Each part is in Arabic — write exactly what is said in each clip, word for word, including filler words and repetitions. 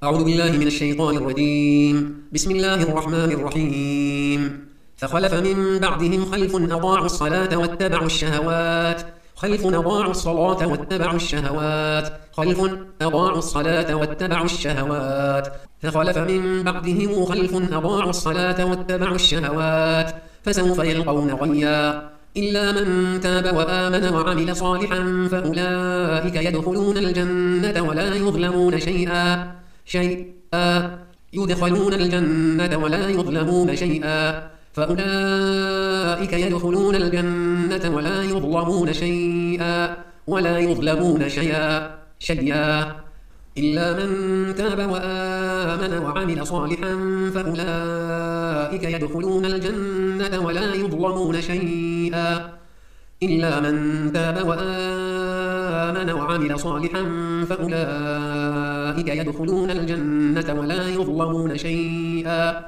أعوذ بالله من الشيطان الرجيم. بسم الله الرحمن الرحيم. فخلف من بعدهم خلف أضاعوا الصلاة واتبعوا الشهوات خلف أضاعوا الصلاة واتبعوا الشهوات خلف أضاعوا الصلاة واتبعوا الشهوات فخلف من بعدهم خلف أضاعوا الصلاة واتبعوا الشهوات فسوف يلقون غيا إلا من تاب وآمن وعمل صالحا فأولئك يدخلون الجنة ولا يظلمون شيئا شيئا يدخلون الجنة ولا يظلمون شيئا فأولئك يدخلون الجنة ولا يظلمون شيئا ولا يظلمون شيئا شيئا إلا من تاب وآمن وعمل صالحا فأولئك يدخلون الجنة ولا يظلمون شيئا إلا من تاب وآمن وعمل صالحا فأولئك يدخلون الجنة ولا يظلمون شيئا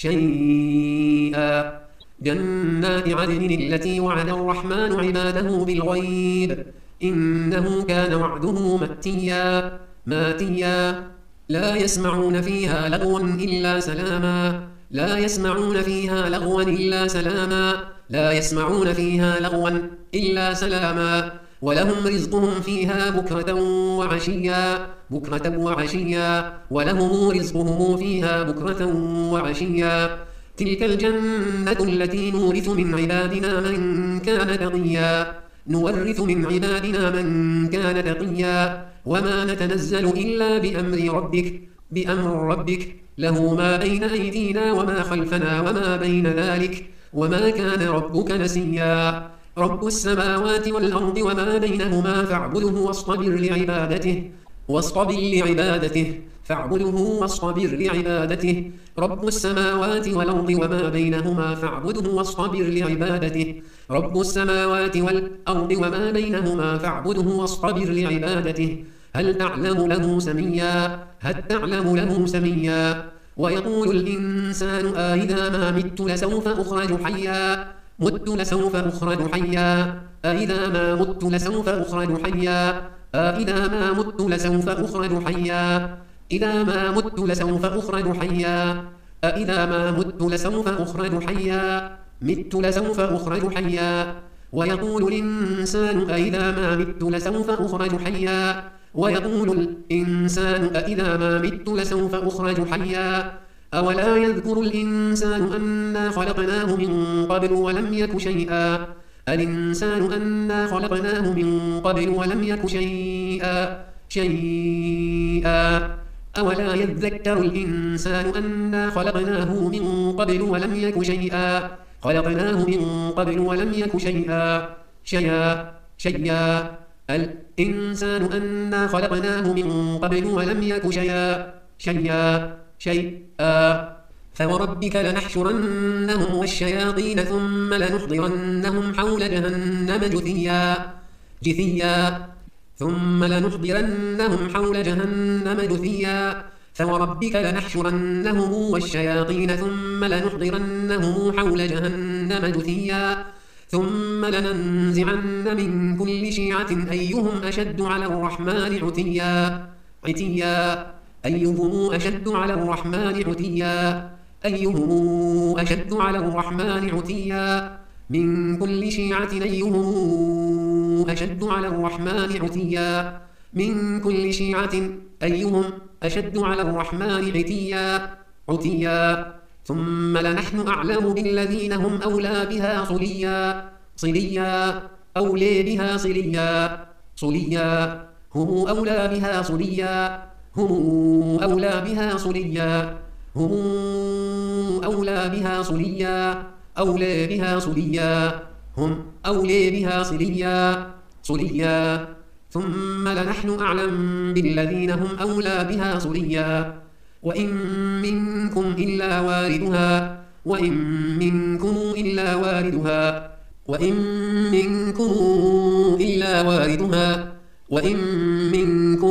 شيئا جنات عدن التي وعد الرحمن عباده بالغيب إنه كان وعده مأتيا ماتيا لا يسمعون فيها لغوا إلا سلاما لا يسمعون فيها لغوا إلا سلاما لا يسمعون فيها لغوا إلا سلاما ولهم رزقهم فيها بكرة وعشيا بكرة وعشيا ولهم رزقهم فيها بكرة وعشيا تلك الجنة التي نورث من عبادنا من كان تقيا نورث من عبادنا من كان تقيا وما نتنزل إلا بأمر ربك بأمر ربك له ما بين أيدينا وما خلفنا وما بين ذلك وما كان ربك نسيا رب السماوات والأرض وما بينهما فاعبده واصطبر لعبادته واصطبر لعبادته فاعبده واصطبر لعبادته رب السماوات والأرض وما بينهما فاعبده واصطبر لعبادته رب السماوات والأرض وما بينهما فاعبده واصطبر لعبادته هل تعلم له سميا هل تعلم له سميا ويقول الإنسان أإذا ما مت لسوف أخرج حيا مت لسوف أخرج حيا أإذا ما مت لسوف أخرج حيا أإذا ما مت لسوف أخرج حيا إذا ما مت لسوف أخرج حيا أإذا ما مت لسوف أخرج حيا مت لسوف أخرج حيا ويقول الإنسان أإذا ما مت لسوف أخرج حيا ويقول الإنسان أإذا ما مت لسوف أخرج حيا أولا يذكر الإنسان أنا خلقناه من قبل ولم يك شيئا الإنسان أنا خلقناه من قبل ولم يك شيئا شيئا أولا يذكر الإنسان أنا خلقناه من قبل ولم يك شيئا خلقناه من قبل ولم يك شيئا شيئا شيئا الإنسان أنا خلقناه من قبل ولم يك شيئا شيئا شيئا فوربك لنحشرنهم والشياطين ثم لنحضرنهم حول جهنم جثيا جثيا ثم لنحضرنهم حول جهنم جثيا فوربك لنحشرنهم والشياطين ثم لنحضرنهم حول جهنم جثيا ثم لننزعن من كل شيعة أيهم أشد على الرحمن عتيا عتيا أيهم أشد على الرحمن عتيا أيهم أشد على الرحمن عتيا من كل شيعة أيهم أشد على الرحمن عتيا من كل شيعة أيهم أشد على الرحمن عتيا عتيا ثم لنحن أعلم بالذين هم أولى بها صليا صليا أولى بها صليا صليا هم أولى بها صليا هم أولى بها صليا هم أولى بها صليا أولى بها صليا هم أولى بها صليا صليا ثم لنحن أعلم بالذين هم أولى بها صليا وإن منكم إلا واردها وإن منكم إلا واردها وإن منكم إلا واردها وإن منكم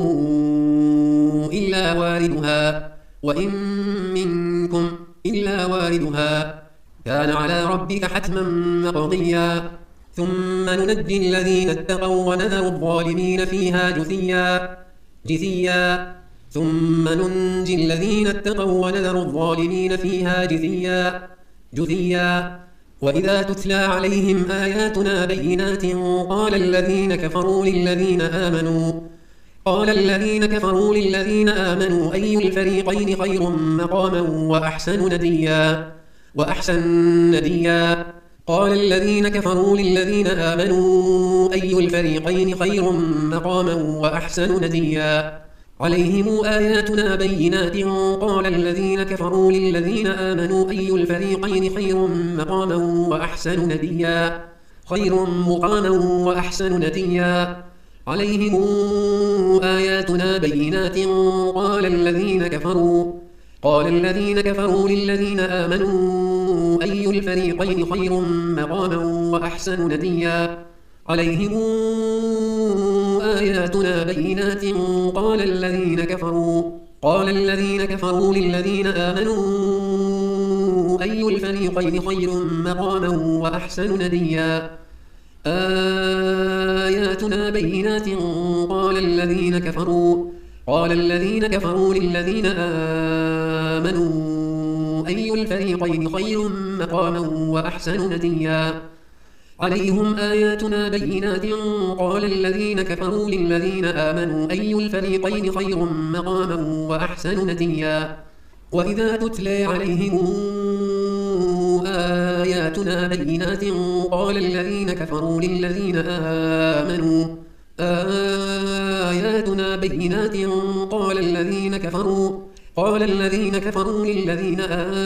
إلا واردها وإن منكم إلا واردها كان على ربك حتما مقضيا ثم ننجي الذين اتقوا ونذر الظالمين فيها جثيا جثيا ثم ننجي الذين اتقوا ونذر الظالمين فيها جثيا جثيا وإذا تتلى عليهم آياتنا بينات قال الذين كفروا للذين آمنوا قال الذين كفروا للذين آمنوا أي الفريقين خير مقاما وأحسن نديا وأحسن نديا قال الذين كفروا للذين آمنوا أي الفريقين خير مقاما وأحسن نديا عليهم آياتنا بينات قال الذين كفروا للذين آمنوا أي الفريقين خير مقاما وأحسن نديا خير مقاما وأحسن نديا عليهم آياتنا بينات قال الذين كفروا قال الذين كفروا للذين آمنوا أي الفريقين خير مقاما وأحسن نديا عليهم آياتنا بينات قال الذين كفروا قال الذين كفروا للذين آمنوا أي الفريقين خير مقاما وأحسن نديا آياتنا بينات قال الذين كفروا قال الذين كفروا للذين آمنوا أي الفريقين خير مقاما وأحسن نديا عليهم آياتنا بينات قال الذين كفروا للذين آمنوا أي الفريقين خير مقاما وأحسن نديا وإذا تتلى عليهم آياتنا بينات قال الذين كفروا للذين آمنوا آياتنا بينات قال الذين كفروا قال الذين كفروا للذين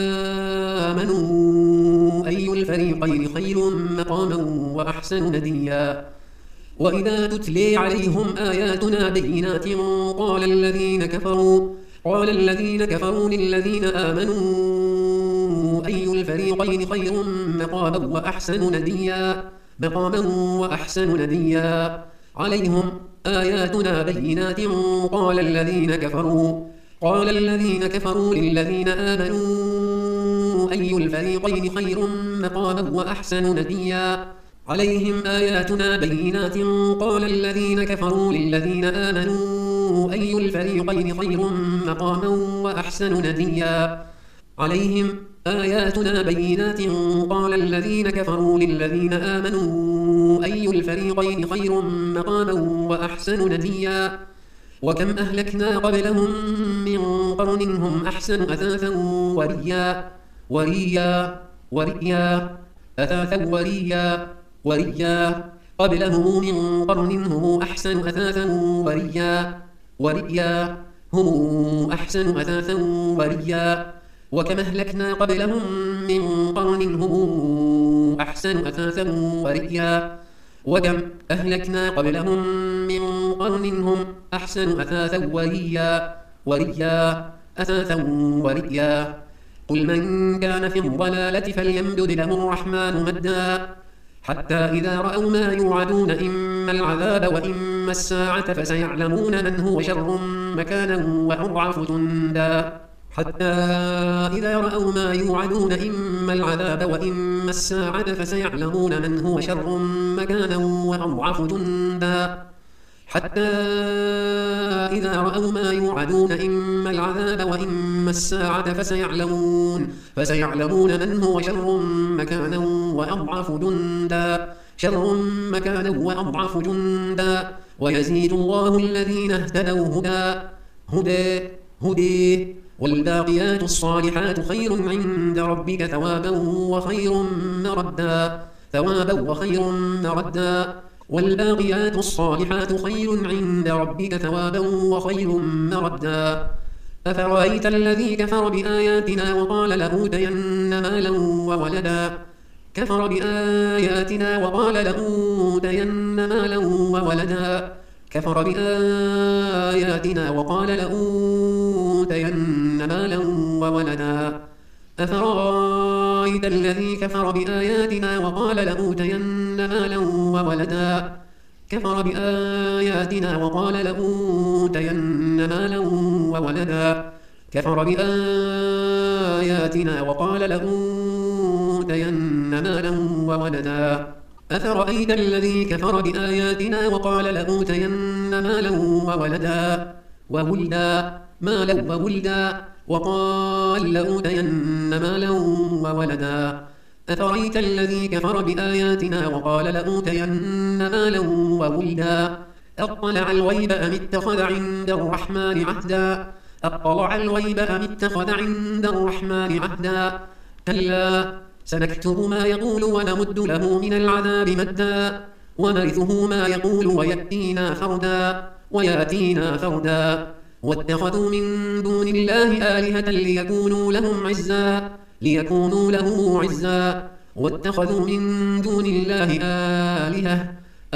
آمنوا أي الفريقين خير مقاما وأحسن نديا وإذا تتلي عليهم آياتنا بينات قال الذين كفروا قال الذين كفروا للذين آمنوا أي الفريقين خير مقاما وأحسن نديا مقاما وأحسن نديا عليهم آياتنا بينات قال الذين كفروا قال الذين كفروا للذين آمنوا أي الفريقين خير مقاما وأحسن نديا عليهم آياتنا بينات قال الذين كفروا للذين آمنوا أي الفريقين خير مقاما وأحسن نديا عليهم آياتنا بينات قال الذين كفروا للذين آمنوا أي الفريقين خير مقاما وأحسن نديا وكم أهلكنا قبلهم من قرن هم أحسن أثاثا وريا وريا وريا أثاثا وريا وريا قبلهم من قرن هم أحسن أثاثا وريا وريا هم أحسن أثاثا وريا وكم أهلكنا قبلهم من قرن هم أحسن أثاثا وريا وكم أهلكنا قبلهم من قرن هم أحسن أثاثا وريا وريا أثاثا وريا قل من كان في الضلالة فليمدد له الرحمن مدا حتى إذا رأوا ما يوعدون إما العذاب وإما الساعة فسيعلمون من هو شر مكانا وأضعف جندا حتى إذا رأوا ما يوعدون إما العذاب وإما الساعة فسيعلمون من هو شر مكانا وأضعف جندا حتى إذا رأوا ما يوعدون إما العذاب وإما الساعة فسيعلمون فسيعلمون من هو شر مكانا وأضعف جندا شر مكانا وأضعف جندا ويزيد الله الذين اهتدوا هدى هدى هدى والباقيات الصالحات خير عند ربك ثوابا وخير مردا ثوابا وخير مردا والباقيات الصالحات خير عند ربك ثوابا وخير مردا أفرأيت الذي كفر بآياتنا وقال لأوتين مالا وولدا كفر بآياتنا وقال لأوتين مالا وولدا كفر بآياتنا وقال لأوتين مالا وولدا أفرأيت الذي كفر بآياتنا وقال لأوتين مالا وولدا كفر بآياتنا وقال لأوتين مالا وولدا كفر بآياتنا وقال لأوتين مالا وولدا أفرأيت الذي كفر بآياتنا وقال لأوتين مالا وولدا وولدا مالا وولدا وقال لأوتين مالا وولدا أفرأيت الذي كفر بآياتنا وقال لأوتين مالا وولدا أطلع الغيب أم اتخذ عند الرحمن عهدا أطلع الغيب أم اتخذ عند الرحمن عهدا كلا سنكتب ما يقول ونمد له من العذاب مدا ونرثه ما يقول ويأتينا فردا ويأتينا فردا واتخذوا من دون الله آلهة ليكونوا لهم عزا ليكونوا له عزا واتخذوا من دون الله آلهة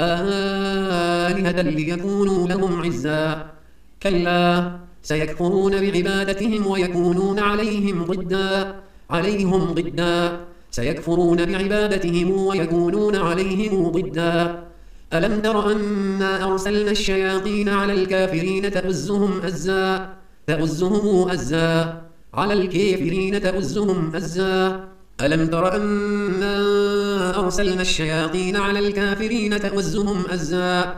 آلهة ليكونوا لهم عزا كلا سيكفرون بعبادتهم ويكونون عليهم ضدا عليهم ضدا سيكفرون بعبادتهم ويكونون عليهم ضدا ألم تر أنا أرسلنا الشياطين على الكافرين تؤزهم أزا تؤزهم أزا على الكافرين تؤزهم أزا ألم تر أنا أرسلنا الشياطين على الكافرين تؤزهم أزا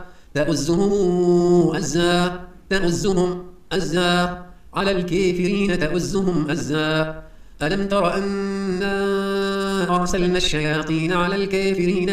تؤزهم أزا تؤزهم أزا على الكافرين تؤزهم أزا ألم تر أنا أرسلنا الشياطين على الكافرين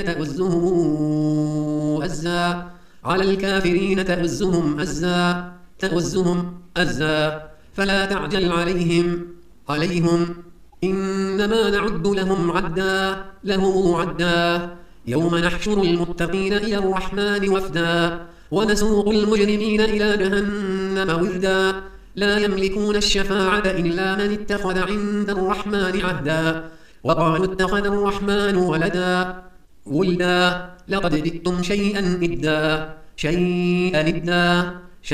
تؤزهم أزا على الكافرين تؤزهم أزا تؤزهم أزا فلا تعجل عليهم عليهم إنما نعد لهم عدا لهم عدا يوم نحشر المتقين إلى الرحمن وفدا ونسوق المجرمين إلى جهنم وردا لا يملكون الشفاعة إلا من اتخذ عند الرحمن عهدا وقالوا اتخذ الرحمن ولدا ولدا لقد جئتم شيئا إدا شيئا إدا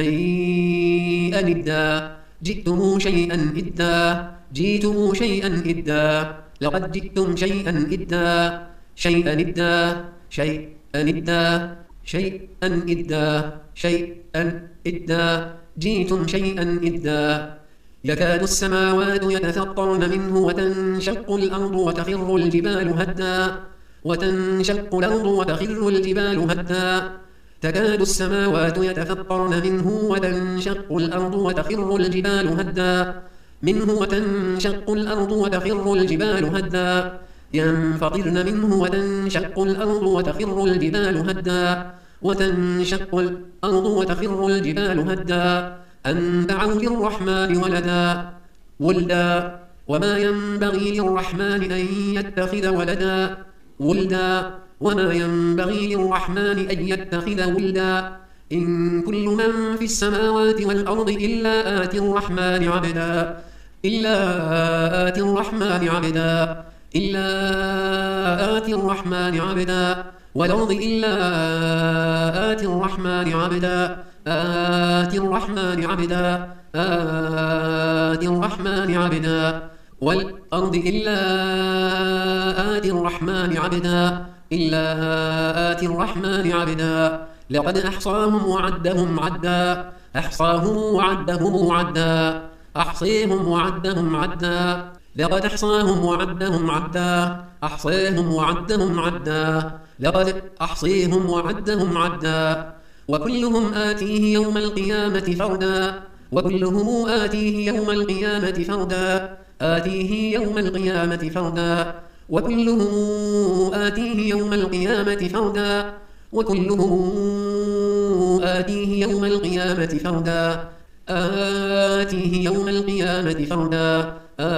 شيئا إدا جئتم شيئا إدا جئتم شيئا إدا لقد جئتم شيئا إدا شيئا إدا شيئا إدا شيئا إدا شيئا إدا جئتم شيئا إدا يكاد السماوات يتفطرن منه وتنشق الأرض وتخر الجبال هدا وتنشق الأرض وتخر الجبال هدا تكاد السماوات يتفطرن منه وتنشق الأرض وتخر الجبال هدا منه وتنشق الأرض وتخر الجبال هدا ينفطرن منه وتنشق الأرض وتخر الجبال هدا وتنشق الأرض وتخر الجبال هدا أن دعوا للرحمن ولدا ولدا وما ينبغي للرحمن أن يتخذ ولدا ولدا وما ينبغي للرحمن أن يتخذ ولدا إن كل من في السماوات والأرض إلا آتي الرحمن عبدا إلا آتي الرحمن عبدا إلا آتي الرحمن عبدا والأرض إلا آتي الرحمن عبدا آتي الرحمن عبدا آتي الرحمن عبدا والأرض إلا آتي الرحمن عبدا إلا آتي الرحمن عبدا لقد أحصاهم وعدهم عدا أحصاهم وعدهم عدا أحصيهم وعدهم عدا لقد أحصاهم وعدهم عدا أحصيهم وعدهم عدا لقد أحصيهم وعدهم عدا وكلهم آتيه يوم القيامة فردا وكلهم آتيه يوم القيامة فردا آتيه يوم القيامة فردا وكلهم آتيه يوم القيامة فردا وكلهم آتيه يوم القيامة فردا آتيه يوم القيامة فردا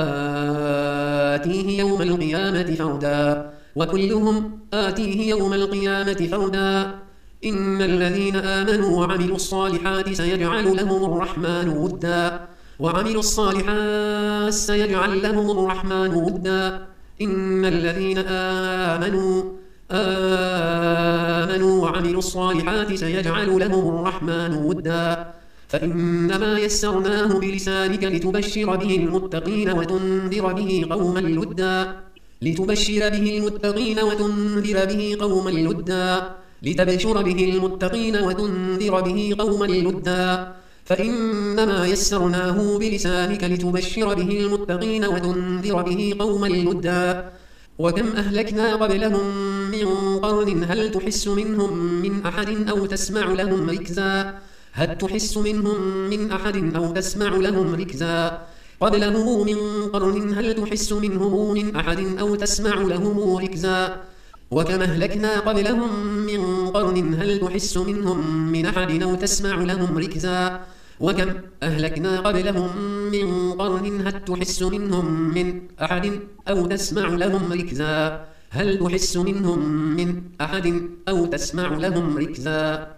آتيه يوم القيامة فردا وكلهم آتيه يوم القيامة فردا إن الذين آمنوا وعملوا الصالحات سيجعل لهم الرحمن ودا وعملوا الصالحات سيجعل لهم الرحمن ودا إن الذين آمنوا آمنوا وعملوا الصالحات سيجعل لهم الرحمن ودا فإنما يسرناه بلسانك لتبشر به المتقين وتنذر به قوما لدا لتبشر به المتقين وتنذر به قوما لدا لتبشر به المتقين وتنذر به قوما لدا فإنما يسرناه بلسانك لتبشر به المتقين وتنذر به قوما لدا وكم أهلكنا قبلهم من قرن هل تحس منهم من أحد أو تسمع لهم ركزا هل تحس منهم من أحد أو تسمع لهم ركزا قبلهم من قرن هل تحس منهم من أحد أو تسمع لهم ركزا وكم أهلكنا قبلهم من قرن هل تحس منهم من أحد أو تسمع لهم ركزا وكم أهلكنا قبلهم من قرن هل تحس منهم من أحد أو تسمع لهم ركزا هل تحس منهم من أحد أو تسمع لهم ركزا